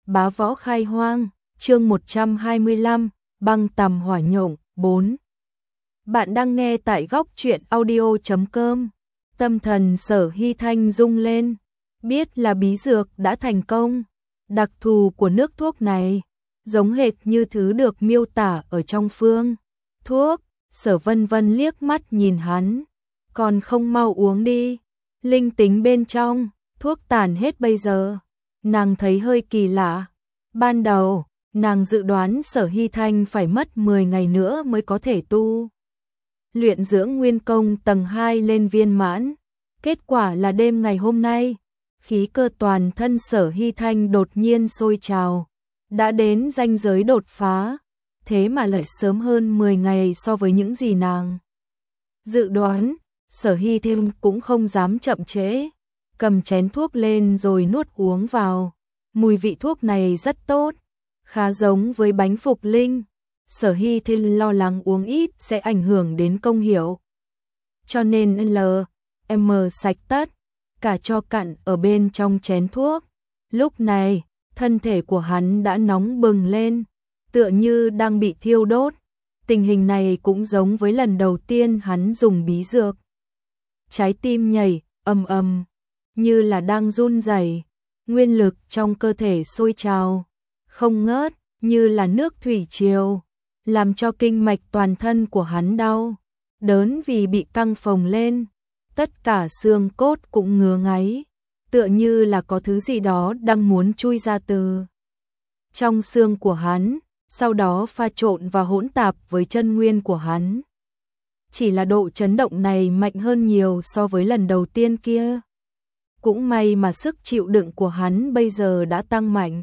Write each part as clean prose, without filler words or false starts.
Bá võ khai hoang, chương 125, băng tầm hỏa nhộng, 4. Bạn đang nghe tại góc truyện audio.com. Tâm thần Sở Hy Thanh rung lên, biết là bí dược đã thành công. Đặc thù của nước thuốc này, giống hệt như thứ được miêu tả ở trong phương thuốc. Sở Vân Vân liếc mắt nhìn hắn, còn không mau uống đi, linh tính bên trong thuốc tàn hết bây giờ. Nàng thấy hơi kỳ lạ. Ban đầu, nàng dự đoán Sở Hy Thanh phải mất 10 ngày nữa mới có thể tu luyện dưỡng nguyên công tầng 2 lên viên mãn. Kết quả là đêm ngày hôm nay, khí cơ toàn thân Sở Hy Thanh đột nhiên sôi trào, đã đến ranh giới đột phá, thế mà lại sớm hơn 10 ngày so với những gì nàng dự đoán. Sở Hy Thanh cũng không dám chậm trễ, cầm chén thuốc lên rồi nuốt uống vào. Mùi vị thuốc này rất tốt, khá giống với bánh phục linh. Sở Hy Thanh lo lắng uống ít sẽ ảnh hưởng đến công hiệu, cho nên LM sạch tất cả cho cặn ở bên trong chén thuốc. Lúc này, thân thể của hắn đã nóng bừng lên, tựa như đang bị thiêu đốt. Tình hình này cũng giống với lần đầu tiên hắn dùng bí dược. Trái tim nhảy ầm ầm, như là đang run rẩy, nguyên lực trong cơ thể sôi trào không ngớt, như là nước thủy triều, làm cho kinh mạch toàn thân của hắn đau đớn vì bị căng phồng lên. Tất cả xương cốt cũng ngứa ngáy, tựa như là có thứ gì đó đang muốn chui ra từ trong xương của hắn, sau đó pha trộn và hỗn tạp với chân nguyên của hắn. Chỉ là độ chấn động này mạnh hơn nhiều so với lần đầu tiên kia. Cũng may mà sức chịu đựng của hắn bây giờ đã tăng mạnh.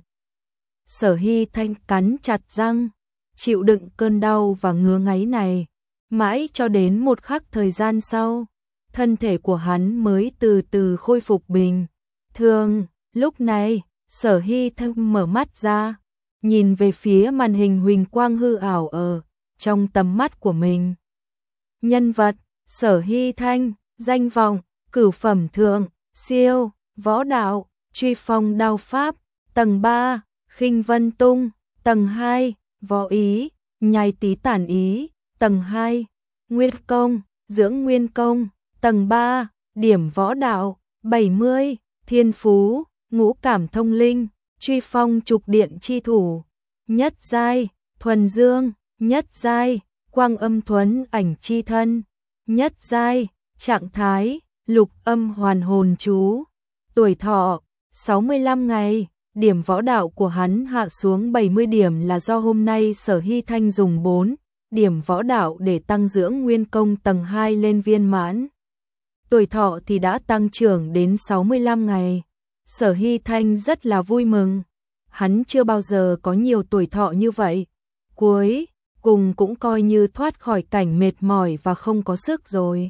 Sở Hy Thanh cắn chặt răng, chịu đựng cơn đau và ngứa ngáy này, mãi cho đến một khắc thời gian sau, thân thể của hắn mới từ từ khôi phục bình thường. Lúc này, Sở Hy Thanh mở mắt ra, nhìn về phía màn hình huỳnh quang hư ảo ở trong tầm mắt của mình. Nhân vật: Sở Hy Thanh, danh vọng: cửu phẩm thượng, siêu, võ đạo, truy phong đao pháp, tầng 3, khinh vân tung, tầng 2, võ ý, nhai tí tản ý, tầng 2, nguyên công, dưỡng nguyên công, tầng 3, điểm võ đạo, 70, thiên phú, ngũ cảm thông linh, truy phong trục điện chi thủ, nhất giai, thuần dương, nhất giai, quang âm thuấn ảnh chi thân, nhất giai, trạng thái, lục âm hoàn hồn chú, tuổi thọ, 65 ngày. Điểm võ đạo của hắn hạ xuống 70 điểm là do hôm nay Sở Hy Thanh dùng 4 điểm võ đạo để tăng dưỡng nguyên công tầng 2 lên viên mãn. Tuổi thọ thì đã tăng trưởng đến 65 ngày. Sở Hy Thanh rất là vui mừng. Hắn chưa bao giờ có nhiều tuổi thọ như vậy. Cuối cùng cũng coi như thoát khỏi cảnh mệt mỏi và không có sức rồi.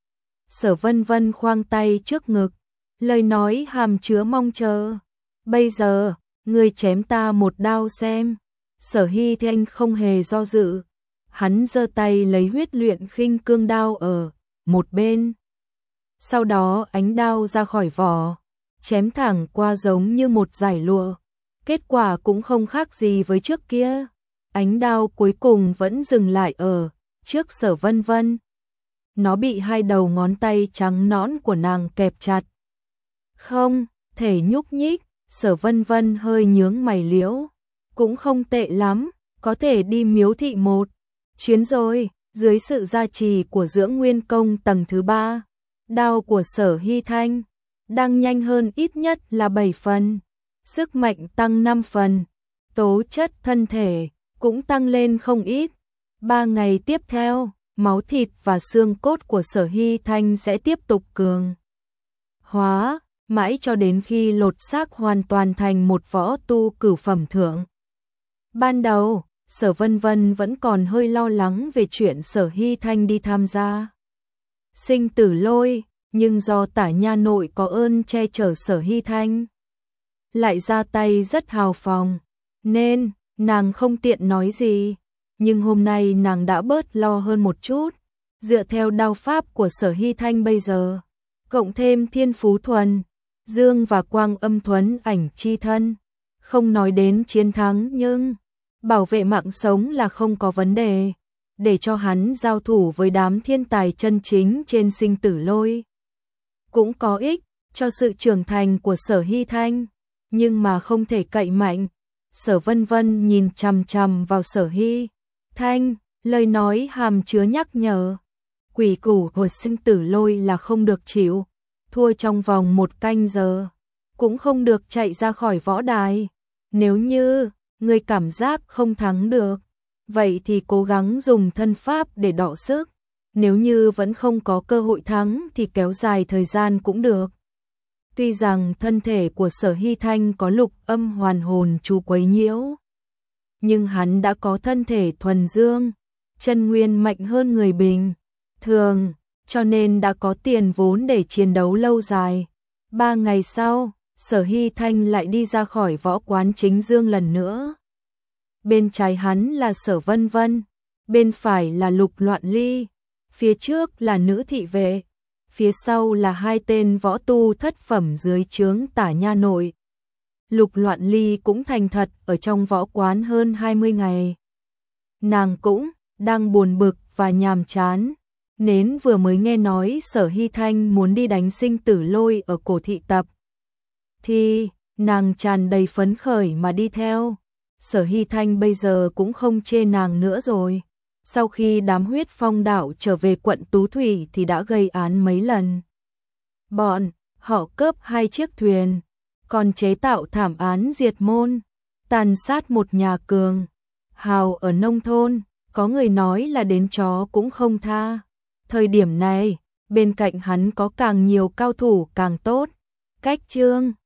Sở Vân Vân khoang tay trước ngực, lời nói hàm chứa mong chờ. Bây giờ, ngươi chém ta một đao xem. Sở Hy Thanh không hề do dự. Hắn giơ tay lấy huyết luyện khinh cương đao ở một bên. Sau đó ánh đao ra khỏi vỏ, chém thẳng qua giống như một dải lụa. Kết quả cũng không khác gì với trước kia. Ánh đao cuối cùng vẫn dừng lại ở trước Sở Vân Vân. Nó bị hai đầu ngón tay trắng nõn của nàng kẹp chặt, không thể nhúc nhích. Sở Vân Vân hơi nhướng mày liễu, cũng không tệ lắm, có thể đi miếu thị một chuyến rồi. Dưới sự gia trì của dưỡng nguyên công tầng thứ 3, đao của Sở Hy Thanh đang nhanh hơn ít nhất là 7 phần, sức mạnh tăng 5 phần, tố chất thân thể cũng tăng lên không ít. 3 ngày tiếp theo, máu thịt và xương cốt của Sở Hy Thanh sẽ tiếp tục cường hóa, mãi cho đến khi lột xác hoàn toàn thành một võ tu cửu phẩm thượng. Ban đầu, Sở Vân Vân vẫn còn hơi lo lắng về chuyện Sở Hy Thanh đi tham gia sinh tử lôi, nhưng do Tả Nha nội có ơn che chở Sở Hy Thanh, lại ra tay rất hào phóng, nên nàng không tiện nói gì. Nhưng hôm nay nàng đã bớt lo hơn một chút. Dựa theo đao pháp của Sở Hy Thanh bây giờ, cộng thêm thiên phú thuần dương và quang âm thuấn ảnh chi thân, Không nói đến chiến thắng nhưng bảo vệ mạng sống là không có vấn đề. Để cho hắn giao thủ với đám thiên tài chân chính trên sinh tử lôi. Cũng có ích cho sự trưởng thành của Sở Hy Thanh, nhưng mà không thể cậy mạnh. Sở Vân Vân nhìn chằm chằm vào Sở Hy Thanh, lời nói hàm chứa nhắc nhở. Quỷ củ của sinh tử lôi là không được chịu, thua trong vòng 1 canh giờ, cũng không được chạy ra khỏi võ đài. Nếu như người cảm giác không thắng được, vậy thì cố gắng dùng thân pháp để đọ sức. Nếu như vẫn không có cơ hội thắng thì kéo dài thời gian cũng được. Tuy rằng thân thể của Sở Hy Thanh có lục âm hoàn hồn chú quấy nhiễu, nhưng hắn đã có thân thể thuần dương, chân nguyên mạnh hơn người bình thường, cho nên đã có tiền vốn để chiến đấu lâu dài. 3 ngày sau, Sở Hy Thanh lại đi ra khỏi võ quán chính dương lần nữa. Bên trái hắn là Sở Vân Vân, bên phải là Lục Loạn Ly, phía trước là nữ thị vệ, phía sau là 2 tên võ tu thất phẩm dưới trướng Tả Nha Nội. Lục Loạn Ly cũng thành thật ở trong võ quán hơn 20 ngày. Nàng cũng đang buồn bực và nhàm chán. Nến vừa mới nghe nói Sở Hy Thanh muốn đi đánh sinh tử lôi ở cổ thị tập, thì nàng tràn đầy phấn khởi mà đi theo. Sở Hy Thanh bây giờ cũng không chê nàng nữa rồi. Sau khi đám huyết phong đạo trở về quận Tú Thủy thì đã gây án mấy lần. Bọn họ cướp 2 chiếc thuyền, còn chế tạo thảm án diệt môn, tàn sát một nhà cường hào ở nông thôn, có người nói là đến chó cũng không tha. Thời điểm này, bên cạnh hắn có càng nhiều cao thủ càng tốt. Cách chương